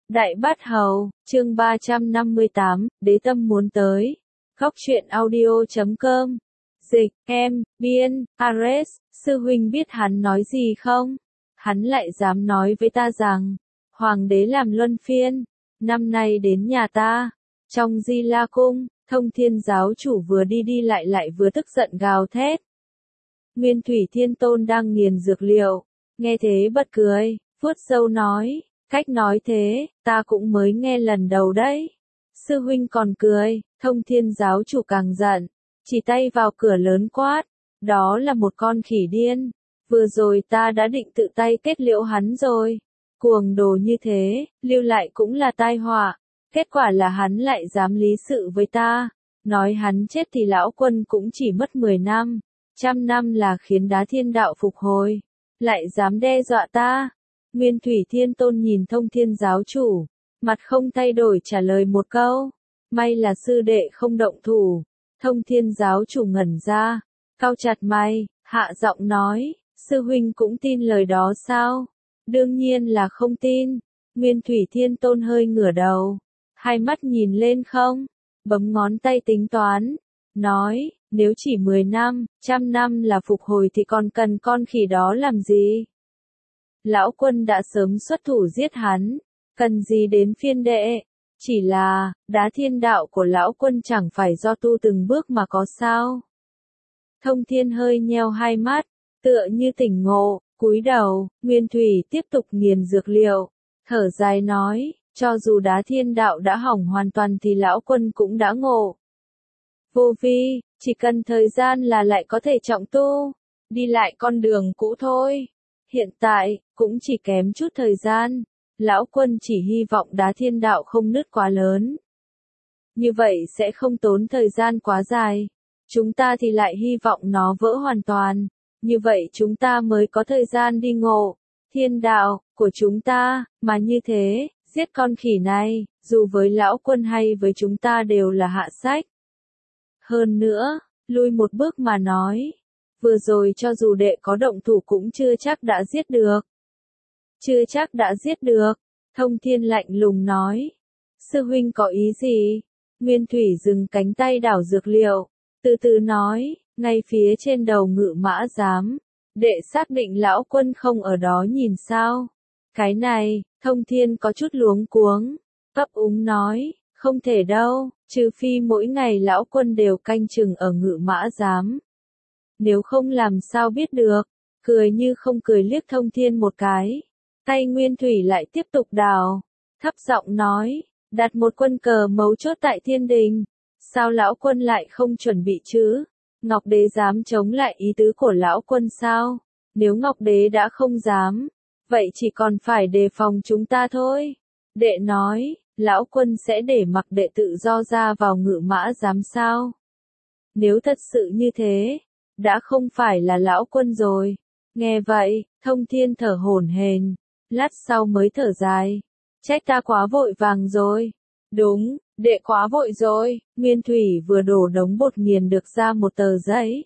Đại Bát Hầu, chương 358, Đế Tâm muốn tới. Góc truyện audio.com. Dịch, em, biên, Ares, sư huynh biết hắn nói gì không? Hắn lại dám nói với ta rằng, Hoàng đế làm luân phiên, năm nay đến nhà ta. Trong Di La Cung, Thông Thiên giáo chủ vừa đi lại vừa tức giận gào thét. Nguyên Thủy Thiên Tôn đang nghiền dược liệu, nghe thế bật cười, vuốt râu nói. Cách nói thế, ta cũng mới nghe lần đầu đấy. Sư huynh còn cười, Thông Thiên giáo chủ càng giận, chỉ tay vào cửa lớn quát. Đó là một con khỉ điên. Vừa rồi ta đã định tự tay kết liễu hắn rồi. Cuồng đồ như thế, lưu lại cũng là tai họa. Kết quả là hắn lại dám lý sự với ta. Nói hắn chết thì lão quân cũng chỉ mất 10 năm. 100 năm là khiến đá thiên đạo phục hồi. Lại dám đe dọa ta. Nguyên Thủy Thiên Tôn nhìn Thông Thiên giáo chủ, mặt không thay đổi trả lời một câu. May là sư đệ không động thủ. Thông Thiên giáo chủ ngẩn ra, cau chặt mày, hạ giọng nói, sư huynh cũng tin lời đó sao? Đương nhiên là không tin. Nguyên Thủy Thiên Tôn hơi ngửa đầu, hai mắt nhìn lên không, bấm ngón tay tính toán, nói, nếu chỉ 10 năm, 100 năm là phục hồi thì còn cần con khỉ đó làm gì? Lão quân đã sớm xuất thủ giết hắn, cần gì đến phiên đệ? Chỉ là, đá thiên đạo của lão quân chẳng phải do tu từng bước mà có sao? Thông Thiên hơi nheo hai mắt, tựa như tỉnh ngộ, cúi đầu. Nguyên Thủy tiếp tục nghiền dược liệu, thở dài nói, cho dù đá thiên đạo đã hỏng hoàn toàn thì lão quân cũng đã ngộ. Vô vi, chỉ cần thời gian là lại có thể trọng tu, đi lại con đường cũ thôi. Hiện tại, cũng chỉ kém chút thời gian, lão quân chỉ hy vọng đá thiên đạo không nứt quá lớn. Như vậy sẽ không tốn thời gian quá dài. Chúng ta thì lại hy vọng nó vỡ hoàn toàn. Như vậy chúng ta mới có thời gian đi ngộ thiên đạo của chúng ta, mà như thế, giết con khỉ này, dù với lão quân hay với chúng ta đều là hạ sách. Hơn nữa, lui một bước mà nói. Vừa rồi cho dù đệ có động thủ cũng chưa chắc đã giết được. Chưa chắc đã giết được. Thông Thiên lạnh lùng nói. Sư huynh có ý gì? Nguyên Thủy dừng cánh tay đảo dược liệu. Từ từ nói, ngay phía trên đầu Ngự Mã Giám. Đệ xác định lão quân không ở đó nhìn sao? Cái này, Thông Thiên có chút luống cuống. Ấp úng nói, không thể đâu, trừ phi mỗi ngày lão quân đều canh chừng ở Ngự Mã Giám. Nếu không làm sao biết được, cười như không cười liếc Thông Thiên một cái. Tay Nguyên Thủy lại tiếp tục đào, thấp giọng nói, đặt một quân cờ mấu chốt tại thiên đình. Sao lão quân lại không chuẩn bị chứ? Ngọc Đế dám chống lại ý tứ của lão quân sao? Nếu Ngọc Đế đã không dám, vậy chỉ còn phải đề phòng chúng ta thôi. Đệ nói, lão quân sẽ để mặc đệ tự do ra vào Ngự Mã Giám sao? Nếu thật sự như thế, đã không phải là lão quân rồi. Nghe vậy, Thông Thiên thở hổn hển, lát sau mới thở dài. Trách ta quá vội vàng rồi. Đúng, đệ quá vội rồi. Nguyên Thủy vừa đổ đống bột nghiền được ra một tờ giấy.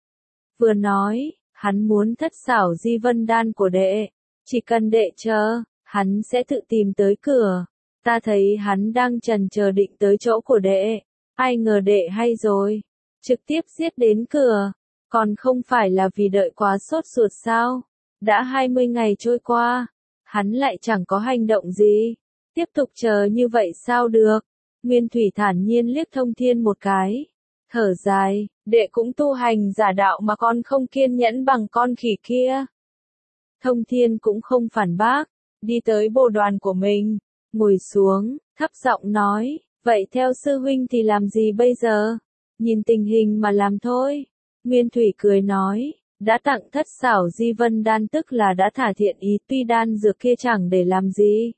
Vừa nói, hắn muốn thất xảo di vân đan của đệ. Chỉ cần đệ chờ, hắn sẽ tự tìm tới cửa. Ta thấy hắn đang chần chờ định tới chỗ của đệ. Ai ngờ đệ hay rồi. Trực tiếp giết đến cửa. Còn không phải là vì đợi quá sốt ruột sao? Đã 20 ngày trôi qua, hắn lại chẳng có hành động gì. Tiếp tục chờ như vậy sao được? Nguyên Thủy thản nhiên liếc Thông Thiên một cái. Thở dài, đệ cũng tu hành giả đạo mà con không kiên nhẫn bằng con khỉ kia. Thông Thiên cũng không phản bác, đi tới bồ đoàn của mình, ngồi xuống, thấp giọng nói, vậy theo sư huynh thì làm gì bây giờ? Nhìn tình hình mà làm thôi. Nguyên Thủy cười nói, đã tặng thất xảo di vân đan tức là đã thả thiện ý, tuy đan dược kia chẳng để làm gì.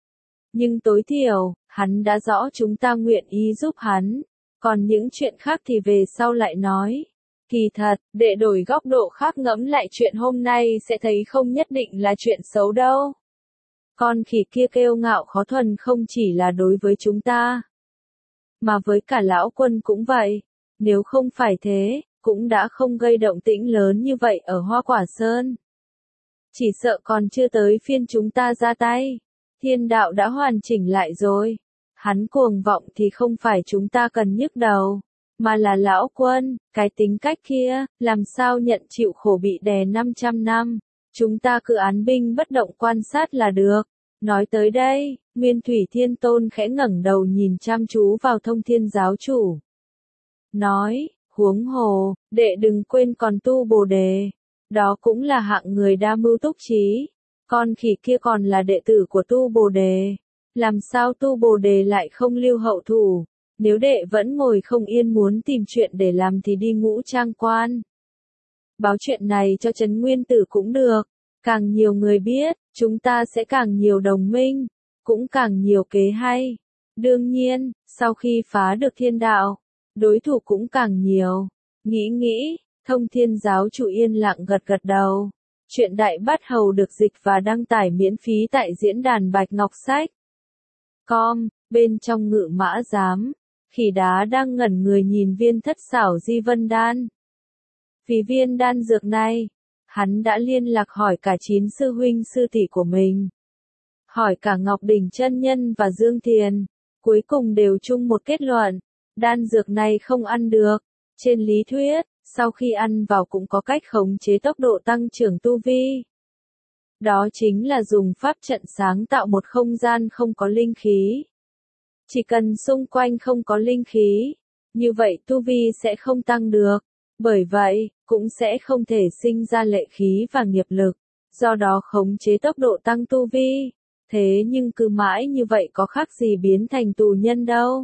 Nhưng tối thiểu, hắn đã rõ chúng ta nguyện ý giúp hắn, còn những chuyện khác thì về sau lại nói. Kỳ thật, để đổi góc độ khác ngẫm lại chuyện hôm nay sẽ thấy không nhất định là chuyện xấu đâu. Con khỉ kia kiêu ngạo khó thuần không chỉ là đối với chúng ta, mà với cả lão quân cũng vậy. Nếu không phải thế, cũng đã không gây động tĩnh lớn như vậy ở Hoa Quả Sơn. Chỉ sợ còn chưa tới phiên chúng ta ra tay. Thiên đạo đã hoàn chỉnh lại rồi. Hắn cuồng vọng thì không phải chúng ta cần nhức đầu, mà là lão quân, cái tính cách kia, làm sao nhận chịu khổ bị đè 500 năm. Chúng ta cứ án binh bất động quan sát là được. Nói tới đây, Nguyên Thủy Thiên Tôn khẽ ngẩng đầu nhìn chăm chú vào Thông Thiên giáo chủ. Nói, huống hồ, đệ đừng quên còn Tu Bồ Đề. Đó cũng là hạng người đa mưu túc trí. Con khỉ kia còn là đệ tử của Tu Bồ Đề. Làm sao Tu Bồ Đề lại không lưu hậu thủ? Nếu đệ vẫn ngồi không yên muốn tìm chuyện để làm thì đi Ngũ Trang Quan. Báo chuyện này cho Trấn Nguyên Tử cũng được. Càng nhiều người biết, chúng ta sẽ càng nhiều đồng minh, cũng càng nhiều kế hay. Đương nhiên, sau khi phá được thiên đạo, đối thủ cũng càng nhiều. Nghĩ, Thông Thiên giáo chủ yên lặng gật gật đầu. Chuyện Đại Bát Hầu được dịch và đăng tải miễn phí tại diễn đàn Bạch Ngọc Sách. Bên trong Ngự Mã Giám, Khỉ Đá đang ngẩn người nhìn viên thất xảo Di Vân Đan. Vì viên đan dược này, hắn đã liên lạc hỏi cả 9 sư huynh sư tỷ của mình. Hỏi cả Ngọc Đỉnh Chân Nhân và Dương Thiền, cuối cùng đều chung một kết luận, đan dược này không ăn được. Trên lý thuyết, sau khi ăn vào cũng có cách khống chế tốc độ tăng trưởng tu vi. Đó chính là dùng pháp trận sáng tạo một không gian không có linh khí. Chỉ cần xung quanh không có linh khí, như vậy tu vi sẽ không tăng được. Bởi vậy, cũng sẽ không thể sinh ra lệ khí và nghiệp lực, do đó khống chế tốc độ tăng tu vi. Thế nhưng cứ mãi như vậy có khác gì biến thành tù nhân đâu.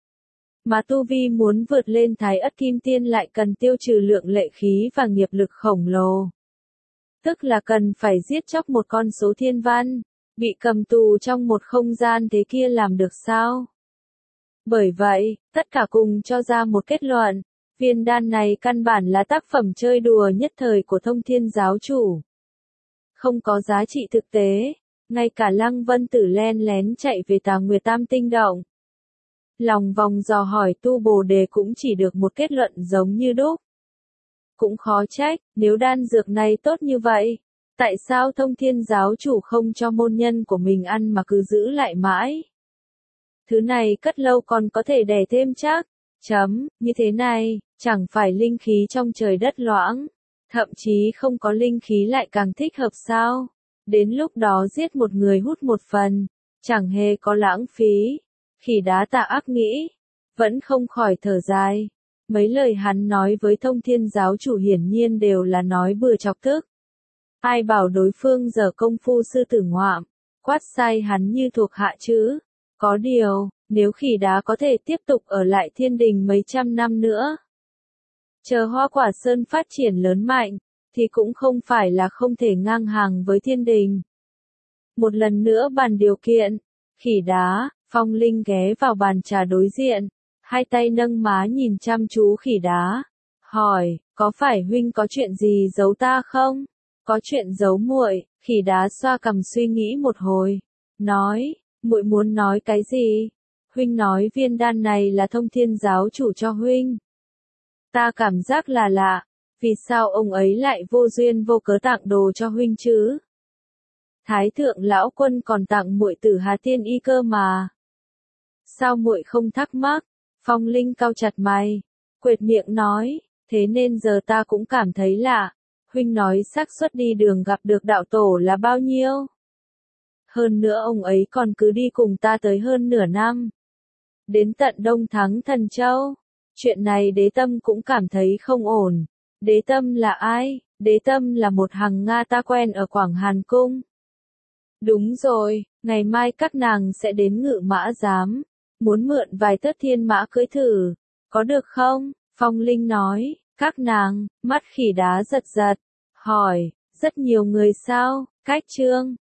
Mà tu vi muốn vượt lên Thái Ất Kim Tiên lại cần tiêu trừ lượng lệ khí và nghiệp lực khổng lồ. Tức là cần phải giết chóc một con số thiên văn, bị cầm tù trong một không gian thế kia làm được sao? Bởi vậy, tất cả cùng cho ra một kết luận, viên đan này căn bản là tác phẩm chơi đùa nhất thời của Thông Thiên giáo chủ. Không có giá trị thực tế, ngay cả Lăng Vân Tử len lén chạy về Tà Nguyệt Tam Tinh Động. Lòng vòng dò hỏi Tu Bồ Đề cũng chỉ được một kết luận giống như đúc. Cũng khó trách, nếu đan dược này tốt như vậy, tại sao Thông Thiên giáo chủ không cho môn nhân của mình ăn mà cứ giữ lại mãi? Thứ này cất lâu còn có thể đẻ thêm chắc. Như thế này, chẳng phải linh khí trong trời đất loãng, thậm chí không có linh khí lại càng thích hợp sao? Đến lúc đó giết một người hút một phần, chẳng hề có lãng phí. Khỉ Đá tà ác nghĩ, vẫn không khỏi thở dài. Mấy lời hắn nói với Thông Thiên giáo chủ hiển nhiên đều là nói bừa chọc tức. Ai bảo đối phương giờ công phu sư tử ngoạm, quát sai hắn như thuộc hạ chứ. Có điều, nếu Khỉ Đá có thể tiếp tục ở lại Thiên Đình mấy trăm năm nữa, chờ Hoa Quả Sơn phát triển lớn mạnh, thì cũng không phải là không thể ngang hàng với Thiên Đình. Một lần nữa bàn điều kiện, Khỉ Đá, Phong Linh ghé vào bàn trà đối diện, hai tay nâng má nhìn chăm chú Khỉ Đá, hỏi, có phải huynh có chuyện gì giấu ta không? Có chuyện giấu muội? Khỉ Đá xoa cằm suy nghĩ một hồi, nói, muội muốn nói cái gì? Huynh nói viên đan này là Thông Thiên giáo chủ cho huynh. Ta cảm giác là lạ, vì sao ông ấy lại vô duyên vô cớ tặng đồ cho huynh chứ? Thái thượng lão quân còn tặng muội Tử Hà Tiên Y cơ mà. Sao muội không thắc mắc? Phong Linh cau chặt mày, quệt miệng nói, thế nên giờ ta cũng cảm thấy lạ. Huynh nói xác suất đi đường gặp được đạo tổ là bao nhiêu? Hơn nữa ông ấy còn cứ đi cùng ta tới hơn nửa năm. Đến tận Đông Thắng Thần Châu. Chuyện này Đế Tâm cũng cảm thấy không ổn. Đế Tâm là ai? Đế Tâm là một hằng Nga ta quen ở Quảng Hàn Cung. Đúng rồi, ngày mai các nàng sẽ đến Ngự Mã Giám. Muốn mượn vài tớt thiên mã cưỡi thử. Có được không? Phong Linh nói, các nàng, mắt Khỉ Đá giật giật. Hỏi, rất nhiều người sao? Cách Trương,